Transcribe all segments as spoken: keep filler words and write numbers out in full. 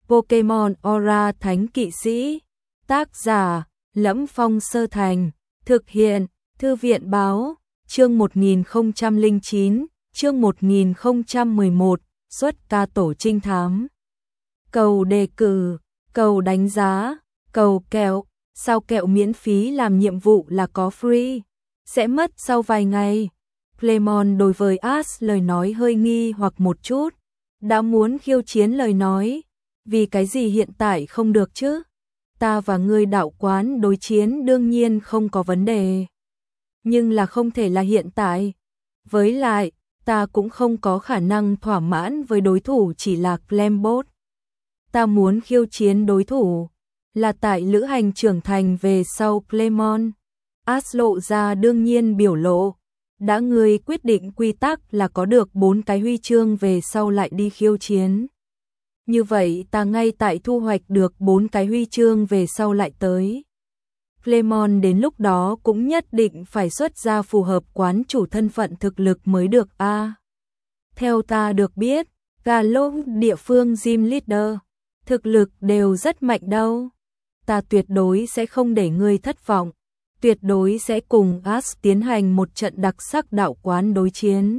Pokemon Aura Thánh Kỵ Sĩ. Tác giả: Lẫm Phong Sơ Thành. Thực hiện: Thư viện Báo. Chương một nghìn không trăm lẻ chín, chương một nghìn không trăm mười một, xuất ca tổ trinh thám. Cầu đề cử, cầu đánh giá, cầu kẹo. Sao kẹo miễn phí làm nhiệm vụ là có free? Sẽ mất sau vài ngày. Clemon đối với Ash lời nói hơi nghi hoặc một chút. Đã muốn khiêu chiến lời nói. Vì cái gì hiện tại không được chứ? Ta và ngươi đạo quán đối chiến đương nhiên không có vấn đề. Nhưng là không thể là hiện tại. Với lại, ta cũng không có khả năng thỏa mãn với đối thủ chỉ là Clembot. Ta muốn khiêu chiến đối thủ là tại lữ hành trưởng thành về sau Clemon. Ash lộ ra đương nhiên biểu lộ. Đã ngươi quyết định quy tắc là có được bốn cái huy chương về sau lại đi khiêu chiến. Như vậy ta ngay tại thu hoạch được bốn cái huy chương về sau lại tới. Clemon đến lúc đó cũng nhất định phải xuất ra phù hợp quán chủ thân phận thực lực mới được a. À, theo ta được biết, Galop địa phương gym leader, thực lực đều rất mạnh đâu. Ta tuyệt đối sẽ không để ngươi thất vọng. Tuyệt đối sẽ cùng Ash tiến hành một trận đặc sắc đạo quán đối chiến.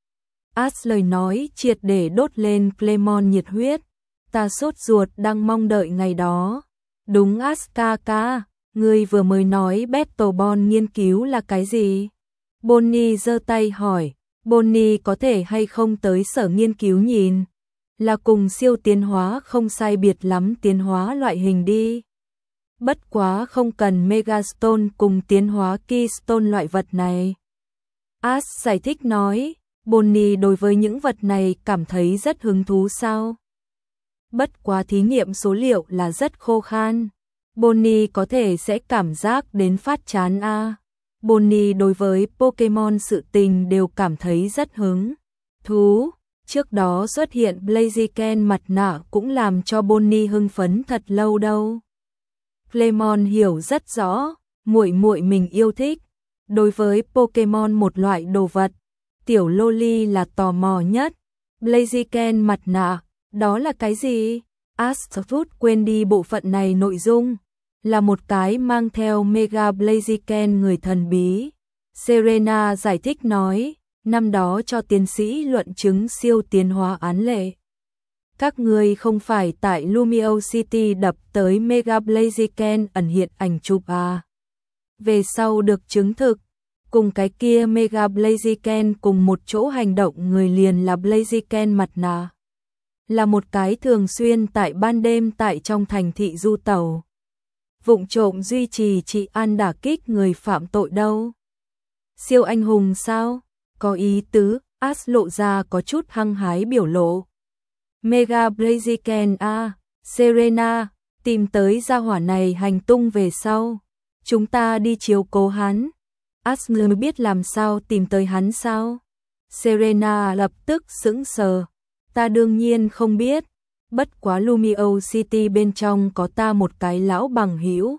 Ash lời nói triệt để đốt lên Clemon nhiệt huyết. Ta sốt ruột đang mong đợi ngày đó. Đúng Ash ca ca, ngươi vừa mới nói Battlebond nghiên cứu là cái gì? Bonnie giơ tay hỏi. Bonnie có thể hay không tới sở nghiên cứu nhìn? Là cùng siêu tiến hóa không sai biệt lắm tiến hóa loại hình đi. Bất quá không cần Megastone cùng tiến hóa Keystone loại vật này. Ash giải thích nói, Bonnie đối với những vật này cảm thấy rất hứng thú sao? Bất quá thí nghiệm số liệu là rất khô khan. Bonnie có thể sẽ cảm giác đến phát chán a. À. Bonnie đối với Pokemon sự tình đều cảm thấy rất hứng thú. Trước đó xuất hiện Blaziken mặt nạ cũng làm cho Bonnie hưng phấn thật lâu đâu. Clemon hiểu rất rõ, muội muội mình yêu thích. Đối với Pokemon một loại đồ vật, tiểu Loli là tò mò nhất. Blaziken mặt nạ, đó là cái gì? Ash quên đi bộ phận này nội dung. Là một cái mang theo Mega Blaziken người thần bí. Serena giải thích nói, năm đó cho tiến sĩ luận chứng siêu tiến hóa án lệ. Các ngươi không phải tại Lumio City đập tới Mega Blaziken ẩn hiện ảnh chụp à? Về sau được chứng thực, cùng cái kia Mega Blaziken cùng một chỗ hành động người liền là Blaziken mặt nạ. Là một cái thường xuyên tại ban đêm tại trong thành thị du tàu. Vụng trộm duy trì trị an đả kích người phạm tội đâu. Siêu anh hùng sao? Có ý tứ, Ash lộ ra có chút hăng hái biểu lộ. Mega Blaziken a, à, Serena, tìm tới gia hỏa này hành tung về sau. Chúng ta đi chiếu cố hắn. Ash mới biết làm sao tìm tới hắn sao? Serena lập tức sững sờ. Ta đương nhiên không biết. Bất quá Lumio City bên trong có ta một cái lão bằng hữu.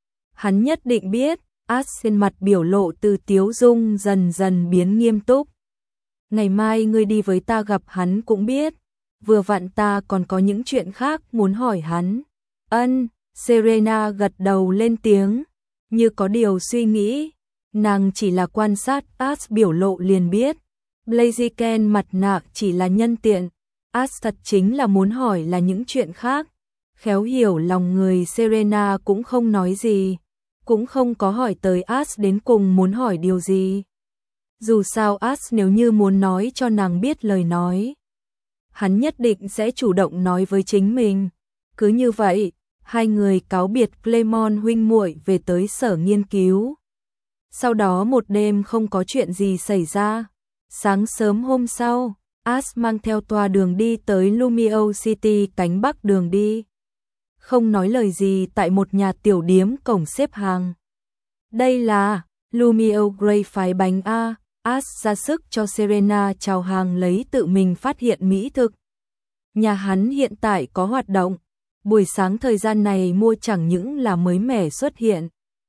Hắn nhất định biết. Ash trên mặt biểu lộ từ tiếu dung dần dần biến nghiêm túc. Ngày mai ngươi đi với ta gặp hắn cũng biết. Vừa vặn ta còn có những chuyện khác muốn hỏi hắn. Ân, Serena gật đầu lên tiếng, như có điều suy nghĩ. Nàng chỉ là quan sát Ash biểu lộ liền biết. Blaziken mặt nạ chỉ là nhân tiện. Ash thật chính là muốn hỏi là những chuyện khác. Khéo hiểu lòng người Serena cũng không nói gì. Cũng không có hỏi tới Ash đến cùng muốn hỏi điều gì. Dù sao Ash nếu như muốn nói cho nàng biết lời nói, hắn nhất định sẽ chủ động nói với chính mình. Cứ như vậy, hai người cáo biệt Clemon huynh muội về tới sở nghiên cứu. Sau đó một đêm không có chuyện gì xảy ra. Sáng sớm hôm sau, Ash mang theo tòa đường đi tới Lumio City cánh bắc đường đi. Không nói lời gì tại một nhà tiểu điếm cổng xếp hàng. Đây là Lumio Grey phái bánh A. Ash ra sức cho Serena chào hàng lấy tự mình phát hiện mỹ thực. Nhà hắn hiện tại có hoạt động. Buổi sáng thời gian này mua chẳng những là mới mẻ xuất hiện.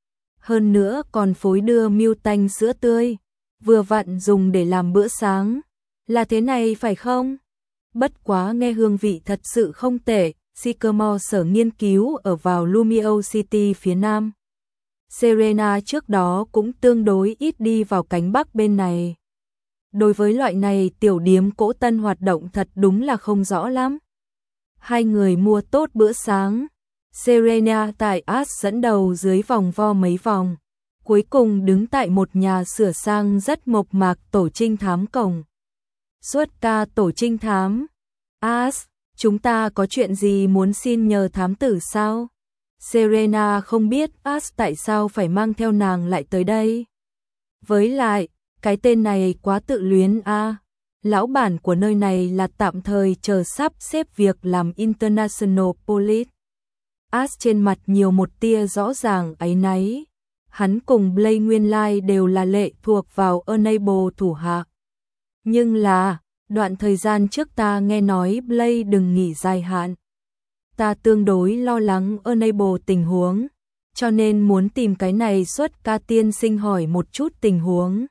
Hơn nữa còn phối đưa miêu tanh sữa tươi. Vừa vặn dùng để làm bữa sáng. Là thế này phải không? Bất quá nghe hương vị thật sự không tệ. Sycamore sở nghiên cứu ở vào Lumio City phía nam. Serena trước đó cũng tương đối ít đi vào cánh Bắc bên này. Đối với loại này tiểu điếm cỗ tân hoạt động thật đúng là không rõ lắm. Hai người mua tốt bữa sáng. Serena tại Ash dẫn đầu dưới vòng vo mấy vòng. Cuối cùng đứng tại một nhà sửa sang rất mộc mạc tổ trinh thám cổng. Suốt ca tổ trinh thám. Ash, chúng ta có chuyện gì muốn xin nhờ thám tử sao? Serena không biết Ash tại sao phải mang theo nàng lại tới đây. Với lại, cái tên này quá tự luyến a. À. Lão bản của nơi này là tạm thời chờ sắp xếp việc làm International Police. Ash trên mặt nhiều một tia rõ ràng áy náy. Hắn cùng Blake nguyên lai đều là lệ thuộc vào Enable thủ hạ. Nhưng là, đoạn thời gian trước ta nghe nói Blake đừng nghỉ dài hạn. Ta tương đối lo lắng Enable tình huống, cho nên muốn tìm cái này xuất ca tiên sinh hỏi một chút tình huống.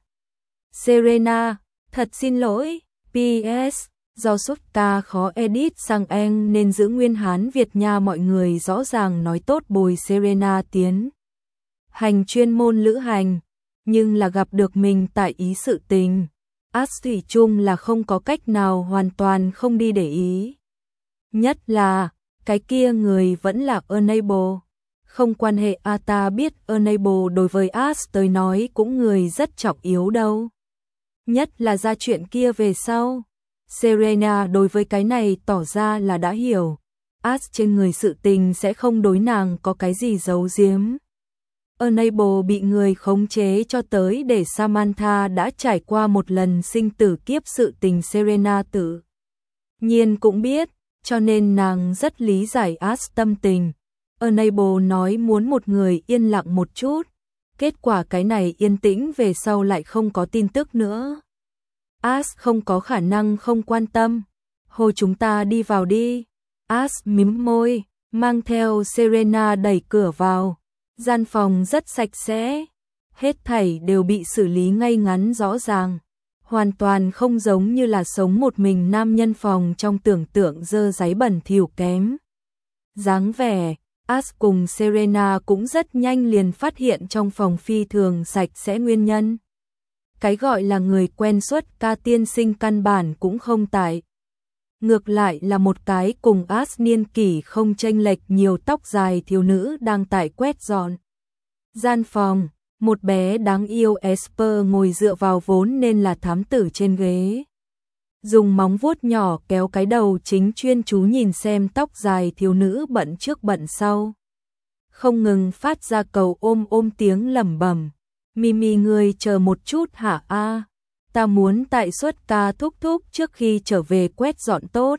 Serena, thật xin lỗi, pê ét, do xuất ca khó edit sang Anh nên giữ nguyên Hán Việt Nha mọi người rõ ràng nói tốt bồi Serena tiến hành chuyên môn lữ hành, nhưng là gặp được mình tại ý sự tình. Ash thủy chung là không có cách nào hoàn toàn không đi để ý. Nhất là, cái kia người vẫn là Enable. Không quan hệ a ta biết Enable đối với Ash tới nói cũng người rất trọng yếu đâu. Nhất là ra chuyện kia về sau. Serena đối với cái này tỏ ra là đã hiểu. Ash trên người sự tình sẽ không đối nàng có cái gì giấu giếm. Enable bị người khống chế cho tới để Samantha đã trải qua một lần sinh tử kiếp sự tình Serena tự nhiên cũng biết, cho nên nàng rất lý giải Ash tâm tình. Enable nói muốn một người yên lặng một chút, kết quả cái này yên tĩnh về sau lại không có tin tức nữa. Ash không có khả năng không quan tâm. Hồi chúng ta đi vào đi. Ash mím môi, mang theo Serena đẩy cửa vào. Gian phòng rất sạch sẽ, hết thảy đều bị xử lý ngay ngắn rõ ràng, hoàn toàn không giống như là sống một mình nam nhân phòng trong tưởng tượng dơ dáy bẩn thỉu kém. Dáng vẻ, Ash cùng Serena cũng rất nhanh liền phát hiện trong phòng phi thường sạch sẽ nguyên nhân. Cái gọi là người quen xuất ca tiên sinh căn bản cũng không tại. Ngược lại là một cái cùng Ash niên kỷ không chênh lệch nhiều tóc dài thiếu nữ đang tại quét dọn. Gian phòng, một bé đáng yêu Esper ngồi dựa vào vốn nên là thám tử trên ghế. Dùng móng vuốt nhỏ kéo cái đầu chính chuyên chú nhìn xem tóc dài thiếu nữ bận trước bận sau. Không ngừng phát ra cầu ôm ôm tiếng lẩm bẩm. Mimi ngươi chờ một chút hả a? Ta muốn tại suất ca thúc thúc trước khi trở về quét dọn tốt.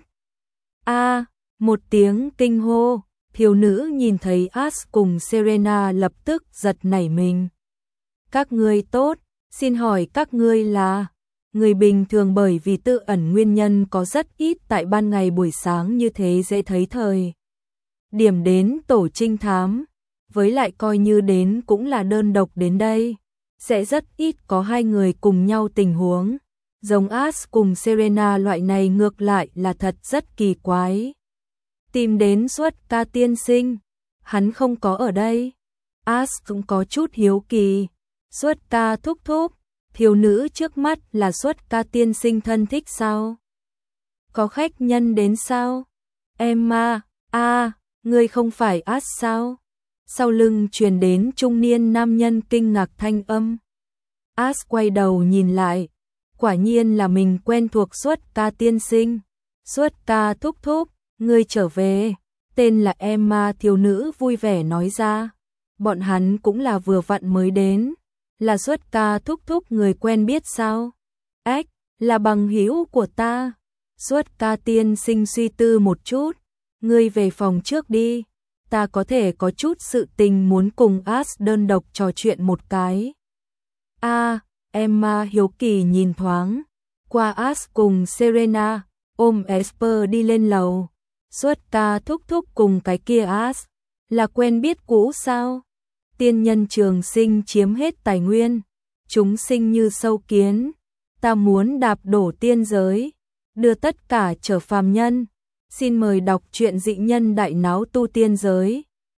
A, một tiếng kinh hô, thiếu nữ nhìn thấy Ash cùng Serena lập tức giật nảy mình. Các ngươi tốt, xin hỏi các ngươi là? Người bình thường bởi vì tự ẩn nguyên nhân có rất ít tại ban ngày buổi sáng như thế dễ thấy thời. Điểm đến tổ trinh thám, với lại coi như đến cũng là đơn độc đến đây. Sẽ rất ít có hai người cùng nhau tình huống. Giống Ash cùng Serena loại này ngược lại là thật rất kỳ quái. Tìm đến xuất ca tiên sinh, hắn không có ở đây. Ash cũng có chút hiếu kỳ. Xuất ca thúc thúc, thiếu nữ trước mắt là xuất ca tiên sinh thân thích sao? Có khách nhân đến sao? Emma, a, à, ngươi không phải Ash sao? Sau lưng truyền đến trung niên nam nhân kinh ngạc thanh âm. Ash quay đầu nhìn lại, quả nhiên là mình quen thuộc xuất ca tiên sinh. Xuất ca thúc thúc, ngươi trở về. Tên là Emma thiếu nữ vui vẻ nói ra. Bọn hắn cũng là vừa vặn mới đến. Là xuất ca thúc thúc người quen biết sao? Ếch, là bằng hữu của ta. Xuất ca tiên sinh suy tư một chút. Ngươi về phòng trước đi. Ta có thể có chút sự tình muốn cùng Ash đơn độc trò chuyện một cái. A, à, Emma hiếu kỳ nhìn thoáng qua Ash cùng Serena, ôm Esper đi lên lầu. Xuất ca thúc thúc cùng cái kia Ash là quen biết cũ sao? Tiên nhân trường sinh chiếm hết tài nguyên, chúng sinh như sâu kiến, ta muốn đạp đổ tiên giới, đưa tất cả trở phàm nhân. Xin mời đọc truyện Dị nhân đại náo tu tiên giới.